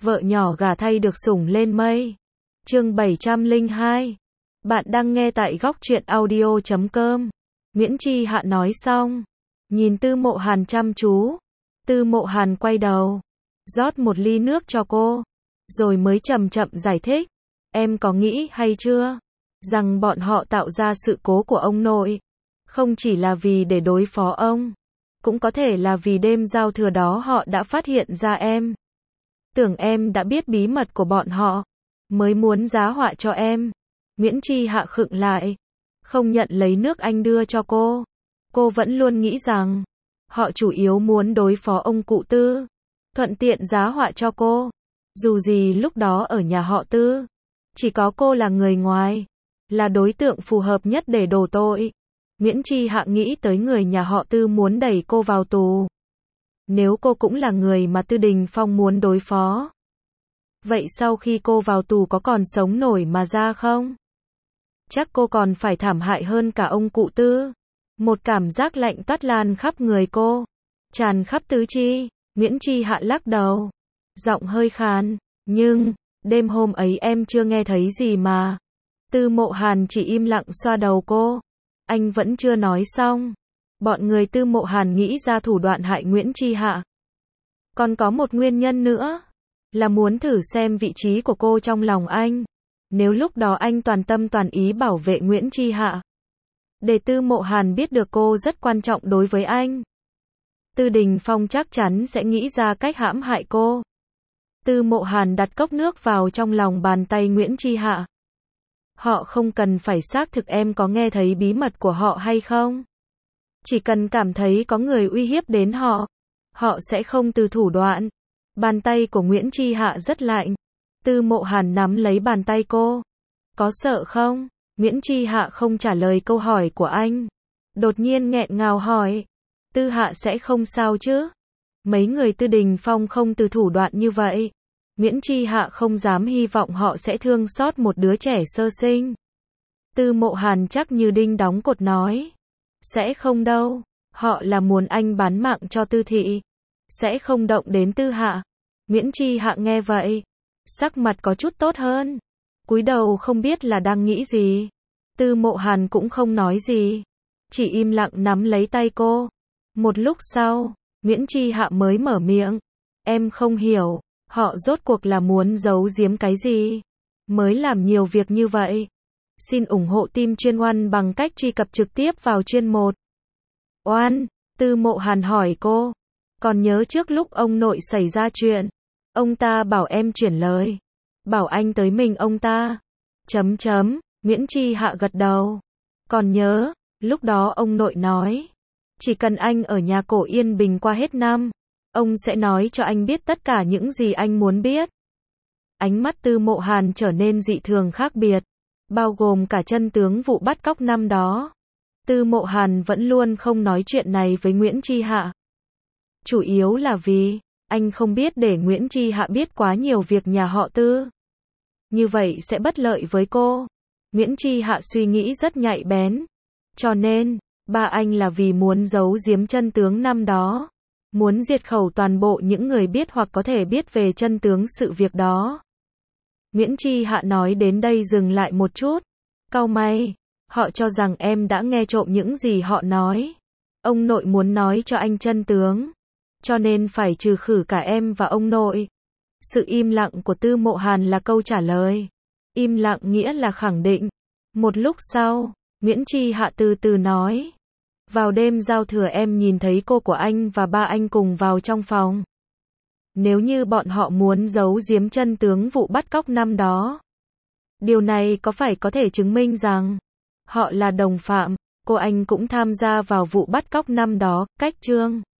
Vợ nhỏ gả thay được sủng lên mây. Chương 702. Bạn đang nghe tại góc truyện audio.com. Nguyễn Chi Hạ nói xong, nhìn Tư Mộ Hàn chăm chú. Tư Mộ Hàn quay đầu, rót một ly nước cho cô, rồi mới chậm chậm giải thích. Em có nghĩ hay chưa, rằng bọn họ tạo ra sự cố của ông nội, không chỉ là vì để đối phó ông, cũng có thể là vì đêm giao thừa đó họ đã phát hiện ra em. Tưởng em đã biết bí mật của bọn họ, mới muốn giá họa cho em. Nguyễn Chi Hạ khựng lại, không nhận lấy nước anh đưa cho cô. Cô vẫn luôn nghĩ rằng, họ chủ yếu muốn đối phó ông cụ Tư, thuận tiện giá họa cho cô. Dù gì lúc đó ở nhà họ Tư, chỉ có cô là người ngoài, là đối tượng phù hợp nhất để đổ tội. Nguyễn Chi Hạ nghĩ tới người nhà họ Tư muốn đẩy cô vào tù. Nếu cô cũng là người mà Tư Đình Phong muốn đối phó, vậy sau khi cô vào tù có còn sống nổi mà ra không? Chắc cô còn phải thảm hại hơn cả ông cụ Tư. Một cảm giác lạnh toát lan khắp người cô, tràn khắp tứ chi. Nguyễn Chi Hạ lắc đầu, giọng hơi khàn. Nhưng, đêm hôm ấy em chưa nghe thấy gì mà. Tư Mộ Hàn chỉ im lặng xoa đầu cô. Anh vẫn chưa nói xong. Bọn người Tư Mộ Hàn nghĩ ra thủ đoạn hại Nguyễn Chi Hạ. Còn có một nguyên nhân nữa, là muốn thử xem vị trí của cô trong lòng anh. Nếu lúc đó anh toàn tâm toàn ý bảo vệ Nguyễn Chi Hạ, để Tư Mộ Hàn biết được cô rất quan trọng đối với anh, Tư Đình Phong chắc chắn sẽ nghĩ ra cách hãm hại cô. Tư Mộ Hàn đặt cốc nước vào trong lòng bàn tay Nguyễn Chi Hạ. Họ không cần phải xác thực em có nghe thấy bí mật của họ hay không. Chỉ cần cảm thấy có người uy hiếp đến họ, họ sẽ không từ thủ đoạn. Bàn tay của Nguyễn Chi Hạ rất lạnh. Tư Mộ Hàn nắm lấy bàn tay cô. Có sợ không? Nguyễn Chi Hạ không trả lời câu hỏi của anh. Đột nhiên nghẹn ngào hỏi. Tư Hạ sẽ không sao chứ? Mấy người Tư Đình Phong không từ thủ đoạn như vậy. Nguyễn Chi Hạ không dám hy vọng họ sẽ thương xót một đứa trẻ sơ sinh. Tư Mộ Hàn chắc như đinh đóng cột nói. Sẽ không đâu. Họ là muốn anh bán mạng cho Tư thị. Sẽ không động đến Tư Hạ. Nguyễn Chi Hạ nghe vậy, sắc mặt có chút tốt hơn. Cúi đầu không biết là đang nghĩ gì. Tư Mộ Hàn cũng không nói gì, chỉ im lặng nắm lấy tay cô. Một lúc sau, Nguyễn Chi Hạ mới mở miệng. Em không hiểu, họ rốt cuộc là muốn giấu giếm cái gì, mới làm nhiều việc như vậy. Xin ủng hộ team chuyên Oan bằng cách truy cập trực tiếp vào chuyên 1. Oan, Tư Mộ Hàn hỏi cô. Còn nhớ trước lúc ông nội xảy ra chuyện, ông ta bảo em chuyển lời, bảo anh tới mình ông ta. Nguyễn Chi Hạ gật đầu. Còn nhớ, lúc đó ông nội nói, chỉ cần anh ở nhà cổ yên bình qua hết năm, ông sẽ nói cho anh biết tất cả những gì anh muốn biết. Ánh mắt Tư Mộ Hàn trở nên dị thường khác biệt, bao gồm cả chân tướng vụ bắt cóc năm đó. Tư Mộ Hàn vẫn luôn không nói chuyện này với Nguyễn Chi Hạ. Chủ yếu là vì, anh không biết để Nguyễn Chi Hạ biết quá nhiều việc nhà họ Tư. Như vậy sẽ bất lợi với cô. Nguyễn Chi Hạ suy nghĩ rất nhạy bén. Cho nên, ba anh là vì muốn giấu giếm chân tướng năm đó. Muốn diệt khẩu toàn bộ những người biết hoặc có thể biết về chân tướng sự việc đó. Nguyễn Chi Hạ nói đến đây dừng lại một chút. Cau mày, họ cho rằng em đã nghe trộm những gì họ nói. Ông nội muốn nói cho anh chân tướng, cho nên phải trừ khử cả em và ông nội. Sự im lặng của Tư Mộ Hàn là câu trả lời. Im lặng nghĩa là khẳng định. Một lúc sau, Nguyễn Chi Hạ từ từ nói. Vào đêm giao thừa em nhìn thấy cô của anh và ba anh cùng vào trong phòng. Nếu như bọn họ muốn giấu giếm chân tướng vụ bắt cóc năm đó, điều này có phải có thể chứng minh rằng họ là đồng phạm. Cô anh cũng tham gia vào vụ bắt cóc năm đó. Cách chương